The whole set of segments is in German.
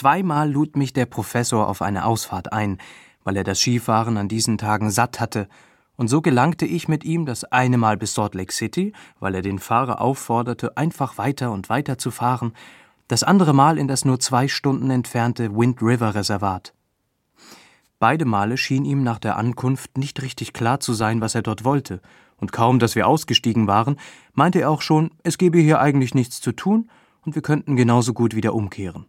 Zweimal lud mich der Professor auf eine Ausfahrt ein, weil er das Skifahren an diesen Tagen satt hatte, und so gelangte ich mit ihm das eine Mal bis Salt Lake City, weil er den Fahrer aufforderte, einfach weiter und weiter zu fahren, das andere Mal in das nur 2 Stunden entfernte Wind River Reservat. Beide Male schien ihm nach der Ankunft nicht richtig klar zu sein, was er dort wollte, und kaum, dass wir ausgestiegen waren, meinte er auch schon, es gebe hier eigentlich nichts zu tun und wir könnten genauso gut wieder umkehren.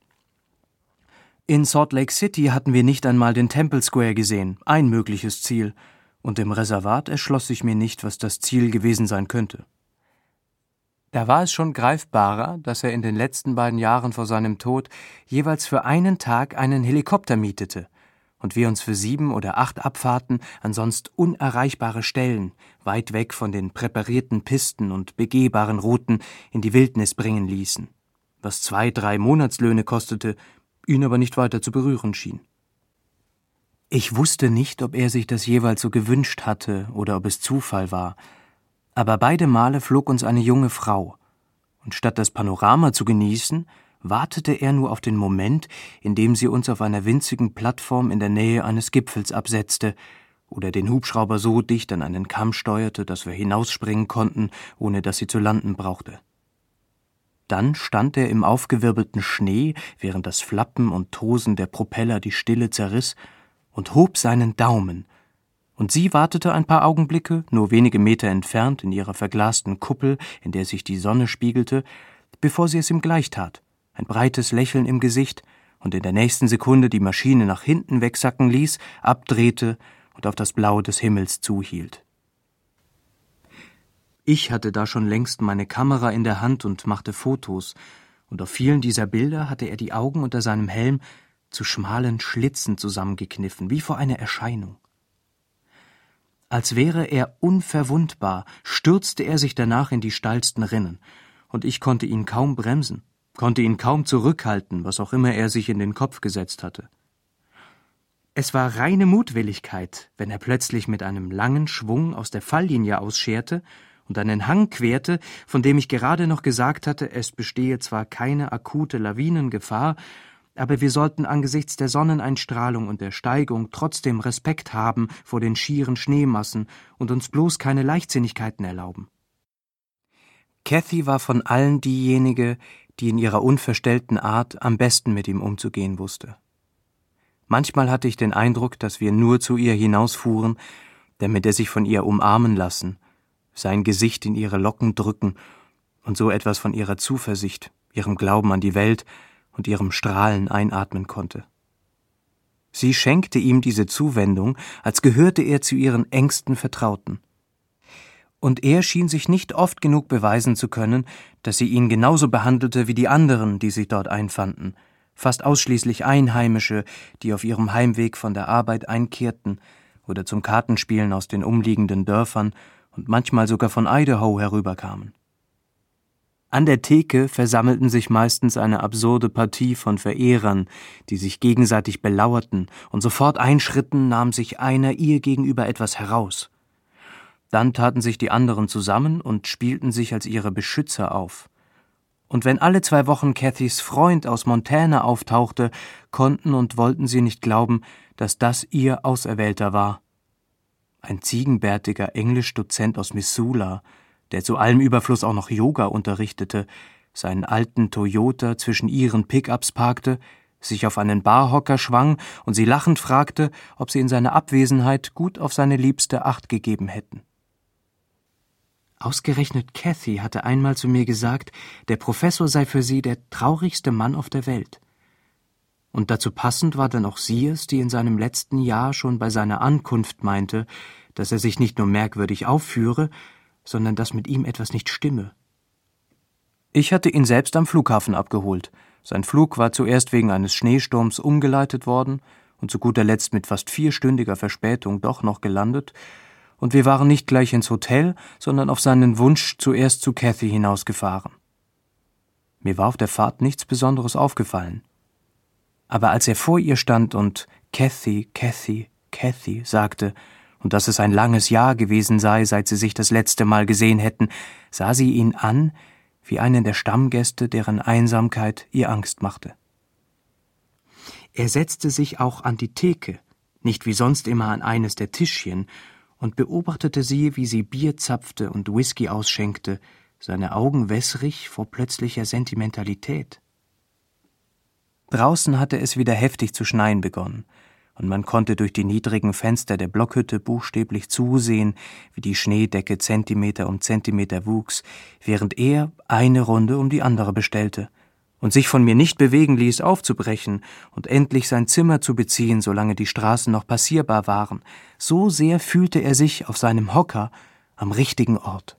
In Salt Lake City hatten wir nicht einmal den Temple Square gesehen, ein mögliches Ziel, und im Reservat erschloss sich mir nicht, was das Ziel gewesen sein könnte. Da war es schon greifbarer, dass er in den letzten 2 Jahren vor seinem Tod jeweils für einen Tag einen Helikopter mietete und wir uns für 7 oder 8 Abfahrten an sonst unerreichbare Stellen, weit weg von den präparierten Pisten und begehbaren Routen, in die Wildnis bringen ließen, was 2, 3 Monatslöhne kostete, ihn aber nicht weiter zu berühren schien. Ich wusste nicht, ob er sich das jeweils so gewünscht hatte oder ob es Zufall war, aber beide Male flog uns eine junge Frau, und statt das Panorama zu genießen, wartete er nur auf den Moment, in dem sie uns auf einer winzigen Plattform in der Nähe eines Gipfels absetzte oder den Hubschrauber so dicht an einen Kamm steuerte, dass wir hinausspringen konnten, ohne dass sie zu landen brauchte. Dann stand er im aufgewirbelten Schnee, während das Flappen und Tosen der Propeller die Stille zerriss, und hob seinen Daumen, und sie wartete ein paar Augenblicke, nur wenige Meter entfernt in ihrer verglasten Kuppel, in der sich die Sonne spiegelte, bevor sie es ihm gleich tat, ein breites Lächeln im Gesicht, und in der nächsten Sekunde die Maschine nach hinten wegsacken ließ, abdrehte und auf das Blau des Himmels zuhielt. Ich hatte da schon längst meine Kamera in der Hand und machte Fotos, und auf vielen dieser Bilder hatte er die Augen unter seinem Helm zu schmalen Schlitzen zusammengekniffen, wie vor einer Erscheinung. Als wäre er unverwundbar, stürzte er sich danach in die steilsten Rinnen, und ich konnte ihn kaum bremsen, konnte ihn kaum zurückhalten, was auch immer er sich in den Kopf gesetzt hatte. Es war reine Mutwilligkeit, wenn er plötzlich mit einem langen Schwung aus der Falllinie ausscherte und einen Hang querte, von dem ich gerade noch gesagt hatte, es bestehe zwar keine akute Lawinengefahr, aber wir sollten angesichts der Sonneneinstrahlung und der Steigung trotzdem Respekt haben vor den schieren Schneemassen und uns bloß keine Leichtsinnigkeiten erlauben. Kathy war von allen diejenige, die in ihrer unverstellten Art am besten mit ihm umzugehen wusste. Manchmal hatte ich den Eindruck, dass wir nur zu ihr hinausfuhren, damit er sich von ihr umarmen lassen, sein Gesicht in ihre Locken drücken und so etwas von ihrer Zuversicht, ihrem Glauben an die Welt und ihrem Strahlen einatmen konnte. Sie schenkte ihm diese Zuwendung, als gehörte er zu ihren engsten Vertrauten. Und er schien sich nicht oft genug beweisen zu können, dass sie ihn genauso behandelte wie die anderen, die sich dort einfanden, fast ausschließlich Einheimische, die auf ihrem Heimweg von der Arbeit einkehrten oder zum Kartenspielen aus den umliegenden Dörfern und manchmal sogar von Idaho herüberkamen. An der Theke versammelten sich meistens eine absurde Partie von Verehrern, die sich gegenseitig belauerten, und sofort einschritten, nahm sich einer ihr gegenüber etwas heraus. Dann taten sich die anderen zusammen und spielten sich als ihre Beschützer auf. Und wenn alle 2 Wochen Kathys Freund aus Montana auftauchte, konnten und wollten sie nicht glauben, dass das ihr Auserwählter war. Ein ziegenbärtiger Englischdozent aus Missoula, der zu allem Überfluss auch noch Yoga unterrichtete, seinen alten Toyota zwischen ihren Pickups parkte, sich auf einen Barhocker schwang und sie lachend fragte, ob sie in seiner Abwesenheit gut auf seine Liebste Acht gegeben hätten. Ausgerechnet Kathy hatte einmal zu mir gesagt, der Professor sei für sie der traurigste Mann auf der Welt. Und dazu passend war dann auch sie es, die in seinem letzten Jahr schon bei seiner Ankunft meinte, dass er sich nicht nur merkwürdig aufführe, sondern dass mit ihm etwas nicht stimme. Ich hatte ihn selbst am Flughafen abgeholt. Sein Flug war zuerst wegen eines Schneesturms umgeleitet worden und zu guter Letzt mit fast 4-stündiger Verspätung doch noch gelandet, und wir waren nicht gleich ins Hotel, sondern auf seinen Wunsch zuerst zu Kathy hinausgefahren. Mir war auf der Fahrt nichts Besonderes aufgefallen. Aber als er vor ihr stand und Kathy, Kathy, Kathy sagte, und dass es ein langes Jahr gewesen sei, seit sie sich das letzte Mal gesehen hätten, sah sie ihn an wie einen der Stammgäste, deren Einsamkeit ihr Angst machte. Er setzte sich auch an die Theke, nicht wie sonst immer an eines der Tischchen, und beobachtete sie, wie sie Bier zapfte und Whisky ausschenkte, seine Augen wässrig vor plötzlicher Sentimentalität. Draußen hatte es wieder heftig zu schneien begonnen, und man konnte durch die niedrigen Fenster der Blockhütte buchstäblich zusehen, wie die Schneedecke Zentimeter um Zentimeter wuchs, während er eine Runde um die andere bestellte und sich von mir nicht bewegen ließ, aufzubrechen und endlich sein Zimmer zu beziehen, solange die Straßen noch passierbar waren. So sehr fühlte er sich auf seinem Hocker am richtigen Ort.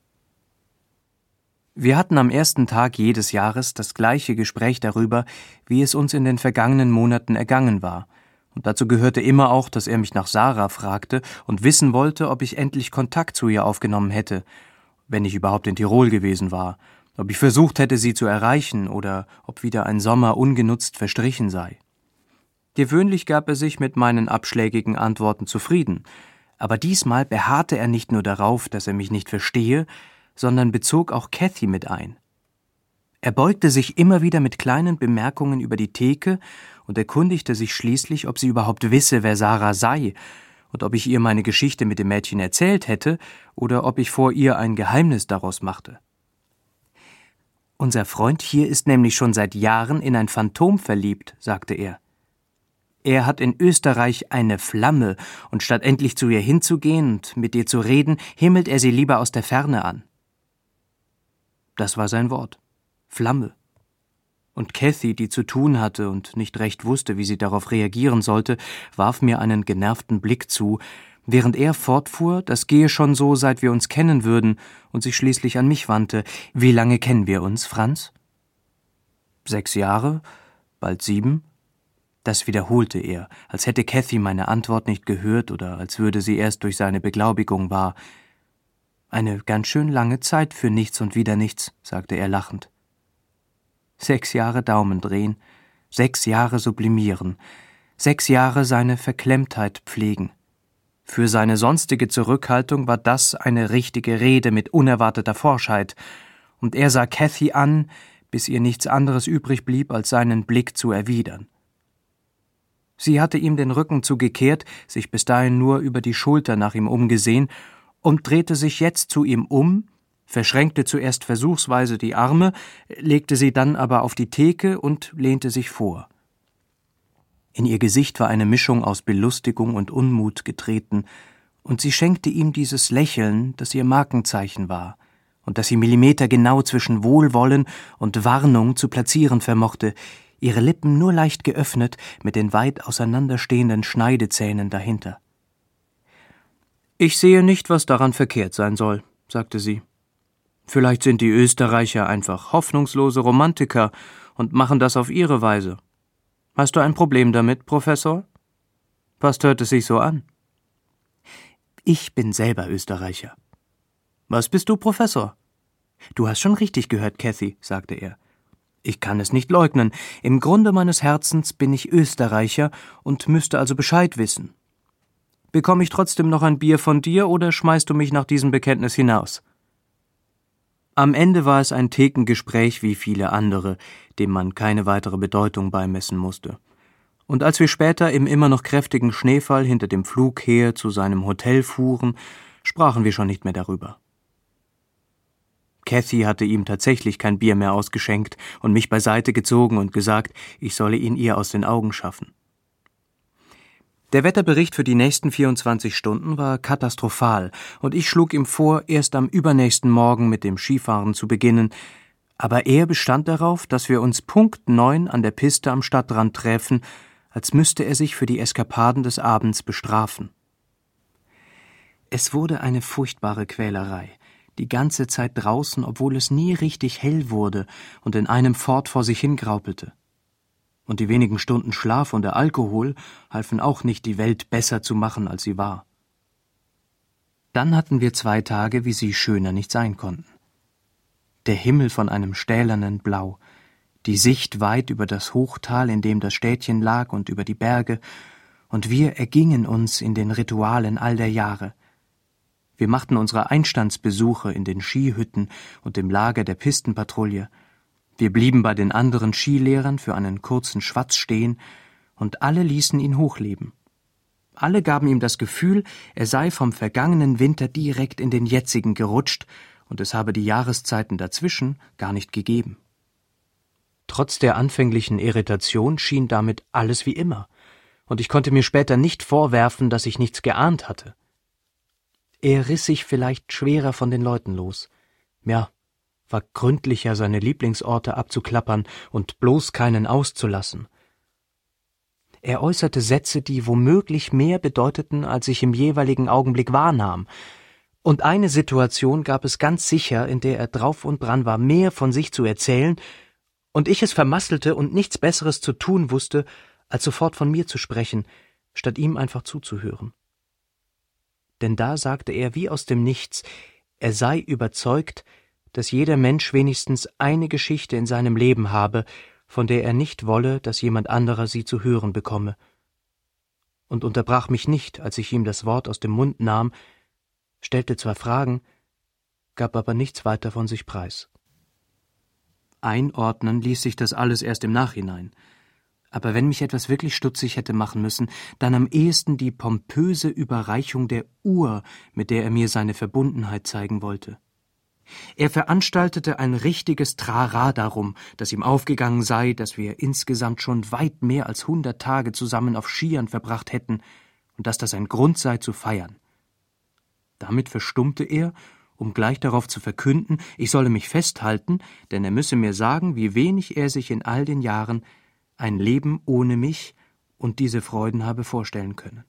Wir hatten am ersten Tag jedes Jahres das gleiche Gespräch darüber, wie es uns in den vergangenen Monaten ergangen war. Und dazu gehörte immer auch, dass er mich nach Sarah fragte und wissen wollte, ob ich endlich Kontakt zu ihr aufgenommen hätte, wenn ich überhaupt in Tirol gewesen war, ob ich versucht hätte, sie zu erreichen oder ob wieder ein Sommer ungenutzt verstrichen sei. Gewöhnlich gab er sich mit meinen abschlägigen Antworten zufrieden, aber diesmal beharrte er nicht nur darauf, dass er mich nicht verstehe, sondern bezog auch Cathy mit ein. Er beugte sich immer wieder mit kleinen Bemerkungen über die Theke und erkundigte sich schließlich, ob sie überhaupt wisse, wer Sarah sei, und ob ich ihr meine Geschichte mit dem Mädchen erzählt hätte oder ob ich vor ihr ein Geheimnis daraus machte. »Unser Freund hier ist nämlich schon seit Jahren in ein Phantom verliebt«, sagte er. »Er hat in Österreich eine Flamme, und statt endlich zu ihr hinzugehen und mit ihr zu reden, himmelt er sie lieber aus der Ferne an.« Das war sein Wort. Flamme. Und Cathy, die zu tun hatte und nicht recht wusste, wie sie darauf reagieren sollte, warf mir einen genervten Blick zu, während er fortfuhr, das gehe schon so, seit wir uns kennen würden, und sich schließlich an mich wandte. »Wie lange kennen wir uns, Franz?« »6 Jahre, bald 7. Das wiederholte er, als hätte Cathy meine Antwort nicht gehört oder als würde sie erst durch seine Beglaubigung wahr. »Eine ganz schön lange Zeit für nichts und wieder nichts«, sagte er lachend. 6 Jahre Daumen drehen, 6 Jahre sublimieren, 6 Jahre seine Verklemmtheit pflegen. Für seine sonstige Zurückhaltung war das eine richtige Rede mit unerwarteter Forschheit, und er sah Cathy an, bis ihr nichts anderes übrig blieb, als seinen Blick zu erwidern. Sie hatte ihm den Rücken zugekehrt, sich bis dahin nur über die Schulter nach ihm umgesehen und drehte sich jetzt zu ihm um, verschränkte zuerst versuchsweise die Arme, legte sie dann aber auf die Theke und lehnte sich vor. In ihr Gesicht war eine Mischung aus Belustigung und Unmut getreten, und sie schenkte ihm dieses Lächeln, das ihr Markenzeichen war und das sie millimetergenau zwischen Wohlwollen und Warnung zu platzieren vermochte, ihre Lippen nur leicht geöffnet mit den weit auseinanderstehenden Schneidezähnen dahinter. »Ich sehe nicht, was daran verkehrt sein soll«, sagte sie. »Vielleicht sind die Österreicher einfach hoffnungslose Romantiker und machen das auf ihre Weise. Hast du ein Problem damit, Professor? Fast hört es sich so an.« »Ich bin selber Österreicher.« »Was bist du, Professor?« »Du hast schon richtig gehört, Cathy«, sagte er. »Ich kann es nicht leugnen. Im Grunde meines Herzens bin ich Österreicher und müsste also Bescheid wissen. Bekomme ich trotzdem noch ein Bier von dir oder schmeißt du mich nach diesem Bekenntnis hinaus?« Am Ende war es ein Thekengespräch wie viele andere, dem man keine weitere Bedeutung beimessen musste. Und als wir später im immer noch kräftigen Schneefall hinter dem Flugheer zu seinem Hotel fuhren, sprachen wir schon nicht mehr darüber. Cathy hatte ihm tatsächlich kein Bier mehr ausgeschenkt und mich beiseite gezogen und gesagt, ich solle ihn ihr aus den Augen schaffen. Der Wetterbericht für die nächsten 24 Stunden war katastrophal, und ich schlug ihm vor, erst am übernächsten Morgen mit dem Skifahren zu beginnen, aber er bestand darauf, dass wir uns Punkt 9 an der Piste am Stadtrand träfen, als müsste er sich für die Eskapaden des Abends bestrafen. Es wurde eine furchtbare Quälerei, die ganze Zeit draußen, obwohl es nie richtig hell wurde und in einem fort vor sich hingraupelte. Und die wenigen Stunden Schlaf und der Alkohol halfen auch nicht, die Welt besser zu machen, als sie war. Dann hatten wir 2 Tage, wie sie schöner nicht sein konnten. Der Himmel von einem stählernen Blau, die Sicht weit über das Hochtal, in dem das Städtchen lag, und über die Berge, und wir ergingen uns in den Ritualen all der Jahre. Wir machten unsere Einstandsbesuche in den Skihütten und im Lager der Pistenpatrouille. Wir blieben bei den anderen Skilehrern für einen kurzen Schwatz stehen, und alle ließen ihn hochleben. Alle gaben ihm das Gefühl, er sei vom vergangenen Winter direkt in den jetzigen gerutscht und es habe die Jahreszeiten dazwischen gar nicht gegeben. Trotz der anfänglichen Irritation schien damit alles wie immer, und ich konnte mir später nicht vorwerfen, dass ich nichts geahnt hatte. Er riss sich vielleicht schwerer von den Leuten los. Ja, war gründlicher, seine Lieblingsorte abzuklappern und bloß keinen auszulassen. Er äußerte Sätze, die womöglich mehr bedeuteten, als ich im jeweiligen Augenblick wahrnahm. Und eine Situation gab es ganz sicher, in der er drauf und dran war, mehr von sich zu erzählen, und ich es vermasselte und nichts Besseres zu tun wusste, als sofort von mir zu sprechen, statt ihm einfach zuzuhören. Denn da sagte er wie aus dem Nichts, er sei überzeugt, dass jeder Mensch wenigstens eine Geschichte in seinem Leben habe, von der er nicht wolle, dass jemand anderer sie zu hören bekomme. Und unterbrach mich nicht, als ich ihm das Wort aus dem Mund nahm, stellte zwar Fragen, gab aber nichts weiter von sich preis. Einordnen ließ sich das alles erst im Nachhinein. Aber wenn mich etwas wirklich stutzig hätte machen müssen, dann am ehesten die pompöse Überreichung der Uhr, mit der er mir seine Verbundenheit zeigen wollte. Er veranstaltete ein richtiges Trara darum, dass ihm aufgegangen sei, dass wir insgesamt schon weit mehr als 100 Tage zusammen auf Skiern verbracht hätten und dass das ein Grund sei zu feiern. Damit verstummte er, um gleich darauf zu verkünden, ich solle mich festhalten, denn er müsse mir sagen, wie wenig er sich in all den Jahren ein Leben ohne mich und diese Freuden habe vorstellen können.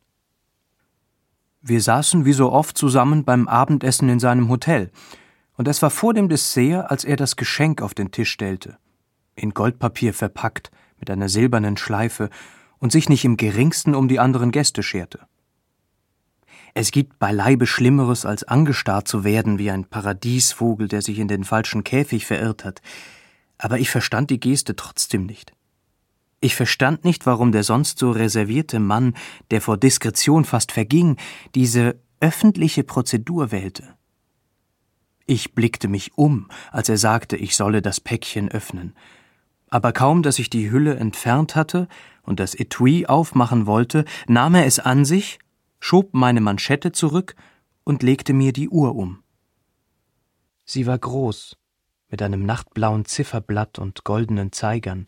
Wir saßen wie so oft zusammen beim Abendessen in seinem Hotel, und es war vor dem Dessert, als er das Geschenk auf den Tisch stellte, in Goldpapier verpackt, mit einer silbernen Schleife, und sich nicht im geringsten um die anderen Gäste scherte. Es gibt beileibe Schlimmeres, als angestarrt zu werden wie ein Paradiesvogel, der sich in den falschen Käfig verirrt hat, aber ich verstand die Geste trotzdem nicht. Ich verstand nicht, warum der sonst so reservierte Mann, der vor Diskretion fast verging, diese öffentliche Prozedur wählte. Ich blickte mich um, als er sagte, ich solle das Päckchen öffnen. Aber kaum, dass ich die Hülle entfernt hatte und das Etui aufmachen wollte, nahm er es an sich, schob meine Manschette zurück und legte mir die Uhr um. Sie war groß, mit einem nachtblauen Zifferblatt und goldenen Zeigern.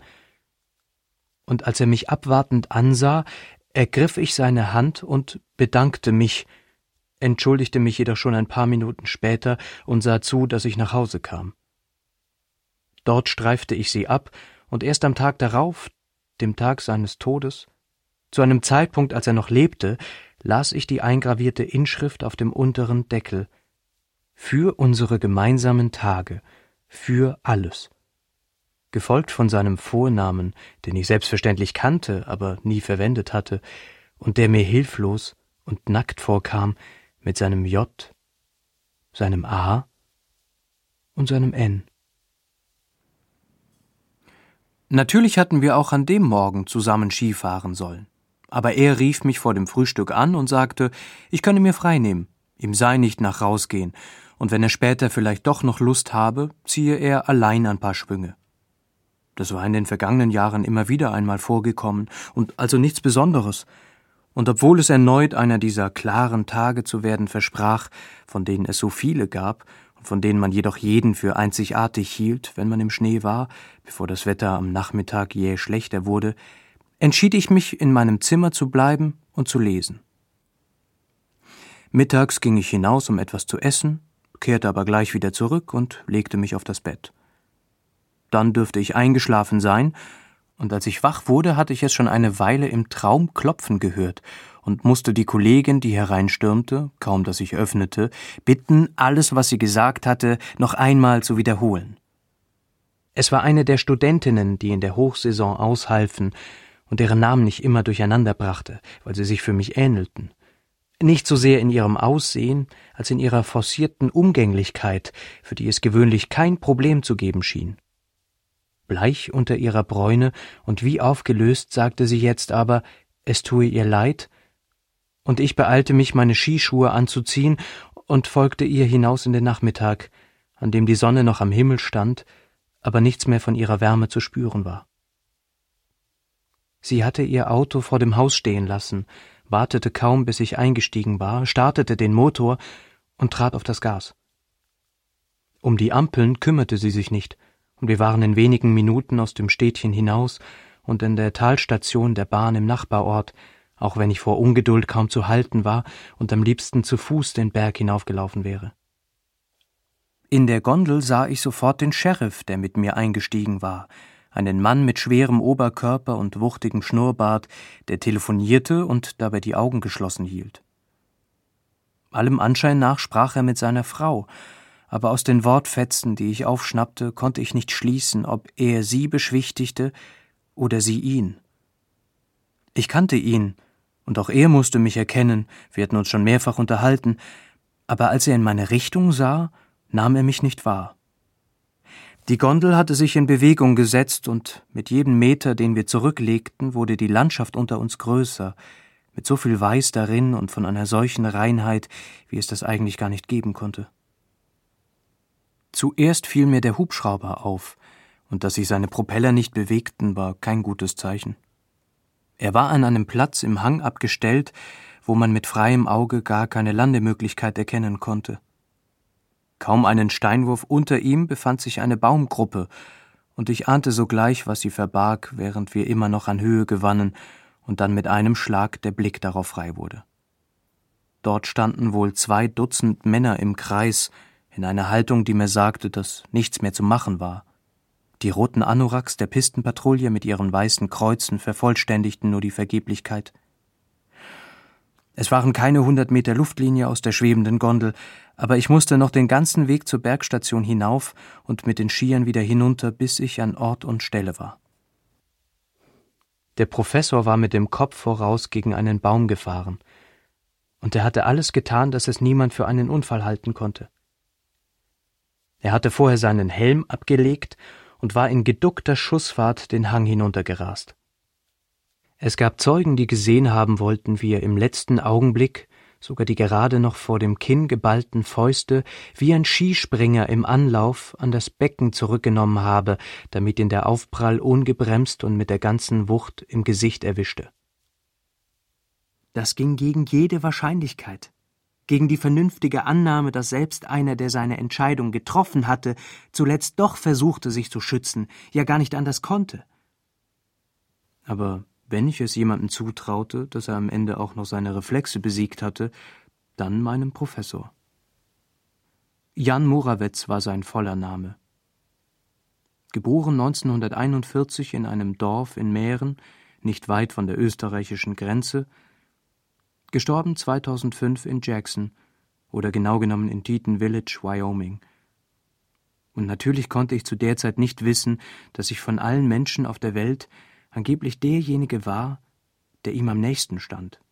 Und als er mich abwartend ansah, ergriff ich seine Hand und bedankte mich, entschuldigte mich jedoch schon ein paar Minuten später und sah zu, dass ich nach Hause kam. Dort streifte ich sie ab, und erst am Tag darauf, dem Tag seines Todes, zu einem Zeitpunkt, als er noch lebte, las ich die eingravierte Inschrift auf dem unteren Deckel: Für unsere gemeinsamen Tage, für alles. Gefolgt von seinem Vornamen, den ich selbstverständlich kannte, aber nie verwendet hatte, und der mir hilflos und nackt vorkam, mit seinem J, seinem A und seinem N. Natürlich hatten wir auch an dem Morgen zusammen Skifahren sollen. Aber er rief mich vor dem Frühstück an und sagte, ich könne mir frei nehmen, ihm sei nicht nach rausgehen, und wenn er später vielleicht doch noch Lust habe, ziehe er allein ein paar Schwünge. Das war in den vergangenen Jahren immer wieder einmal vorgekommen und also nichts Besonderes. Und obwohl es erneut einer dieser klaren Tage zu werden versprach, von denen es so viele gab und von denen man jedoch jeden für einzigartig hielt, wenn man im Schnee war, bevor das Wetter am Nachmittag jäh schlechter wurde, entschied ich mich, in meinem Zimmer zu bleiben und zu lesen. Mittags ging ich hinaus, um etwas zu essen, kehrte aber gleich wieder zurück und legte mich auf das Bett. Dann dürfte ich eingeschlafen sein, und als ich wach wurde, hatte ich es schon eine Weile im Traum klopfen gehört und musste die Kollegin, die hereinstürmte, kaum dass ich öffnete, bitten, alles, was sie gesagt hatte, noch einmal zu wiederholen. Es war eine der Studentinnen, die in der Hochsaison aushalfen und deren Namen ich immer durcheinander brachte, weil sie sich für mich ähnelten. Nicht so sehr in ihrem Aussehen, als in ihrer forcierten Umgänglichkeit, für die es gewöhnlich kein Problem zu geben schien. Bleich unter ihrer Bräune und wie aufgelöst sagte sie jetzt aber, es tue ihr leid, und ich beeilte mich, meine Skischuhe anzuziehen und folgte ihr hinaus in den Nachmittag, an dem die Sonne noch am Himmel stand, aber nichts mehr von ihrer Wärme zu spüren war. Sie hatte ihr Auto vor dem Haus stehen lassen, wartete kaum, bis ich eingestiegen war, startete den Motor und trat auf das Gas. Um die Ampeln kümmerte sie sich nicht, und wir waren in wenigen Minuten aus dem Städtchen hinaus und in der Talstation der Bahn im Nachbarort, auch wenn ich vor Ungeduld kaum zu halten war und am liebsten zu Fuß den Berg hinaufgelaufen wäre. In der Gondel sah ich sofort den Sheriff, der mit mir eingestiegen war, einen Mann mit schwerem Oberkörper und wuchtigem Schnurrbart, der telefonierte und dabei die Augen geschlossen hielt. Allem Anschein nach sprach er mit seiner Frau, aber aus den Wortfetzen, die ich aufschnappte, konnte ich nicht schließen, ob er sie beschwichtigte oder sie ihn. Ich kannte ihn, und auch er musste mich erkennen, wir hatten uns schon mehrfach unterhalten, aber als er in meine Richtung sah, nahm er mich nicht wahr. Die Gondel hatte sich in Bewegung gesetzt, und mit jedem Meter, den wir zurücklegten, wurde die Landschaft unter uns größer, mit so viel Weiß darin und von einer solchen Reinheit, wie es das eigentlich gar nicht geben konnte. Zuerst fiel mir der Hubschrauber auf, und dass sich seine Propeller nicht bewegten, war kein gutes Zeichen. Er war an einem Platz im Hang abgestellt, wo man mit freiem Auge gar keine Landemöglichkeit erkennen konnte. Kaum einen Steinwurf unter ihm befand sich eine Baumgruppe, und ich ahnte sogleich, was sie verbarg, während wir immer noch an Höhe gewannen und dann mit einem Schlag der Blick darauf frei wurde. Dort standen wohl 2 Dutzend Männer im Kreis, in einer Haltung, die mir sagte, dass nichts mehr zu machen war. Die roten Anoraks der Pistenpatrouille mit ihren weißen Kreuzen vervollständigten nur die Vergeblichkeit. Es waren keine 100 Meter Luftlinie aus der schwebenden Gondel, aber ich musste noch den ganzen Weg zur Bergstation hinauf und mit den Skiern wieder hinunter, bis ich an Ort und Stelle war. Der Professor war mit dem Kopf voraus gegen einen Baum gefahren, und er hatte alles getan, dass es niemand für einen Unfall halten konnte. Er hatte vorher seinen Helm abgelegt und war in geduckter Schussfahrt den Hang hinuntergerast. Es gab Zeugen, die gesehen haben wollten, wie er im letzten Augenblick sogar die gerade noch vor dem Kinn geballten Fäuste wie ein Skispringer im Anlauf an das Becken zurückgenommen habe, damit ihn der Aufprall ungebremst und mit der ganzen Wucht im Gesicht erwischte. Das ging gegen jede Wahrscheinlichkeit, gegen die vernünftige Annahme, dass selbst einer, der seine Entscheidung getroffen hatte, zuletzt doch versuchte, sich zu schützen, ja gar nicht anders konnte. Aber wenn ich es jemandem zutraute, dass er am Ende auch noch seine Reflexe besiegt hatte, dann meinem Professor. Jan Morawetz war sein voller Name. Geboren 1941 in einem Dorf in Mähren, nicht weit von der österreichischen Grenze, gestorben 2005 in Jackson, oder genau genommen in Teton Village, Wyoming. Und natürlich konnte ich zu der Zeit nicht wissen, dass ich von allen Menschen auf der Welt angeblich derjenige war, der ihm am nächsten stand.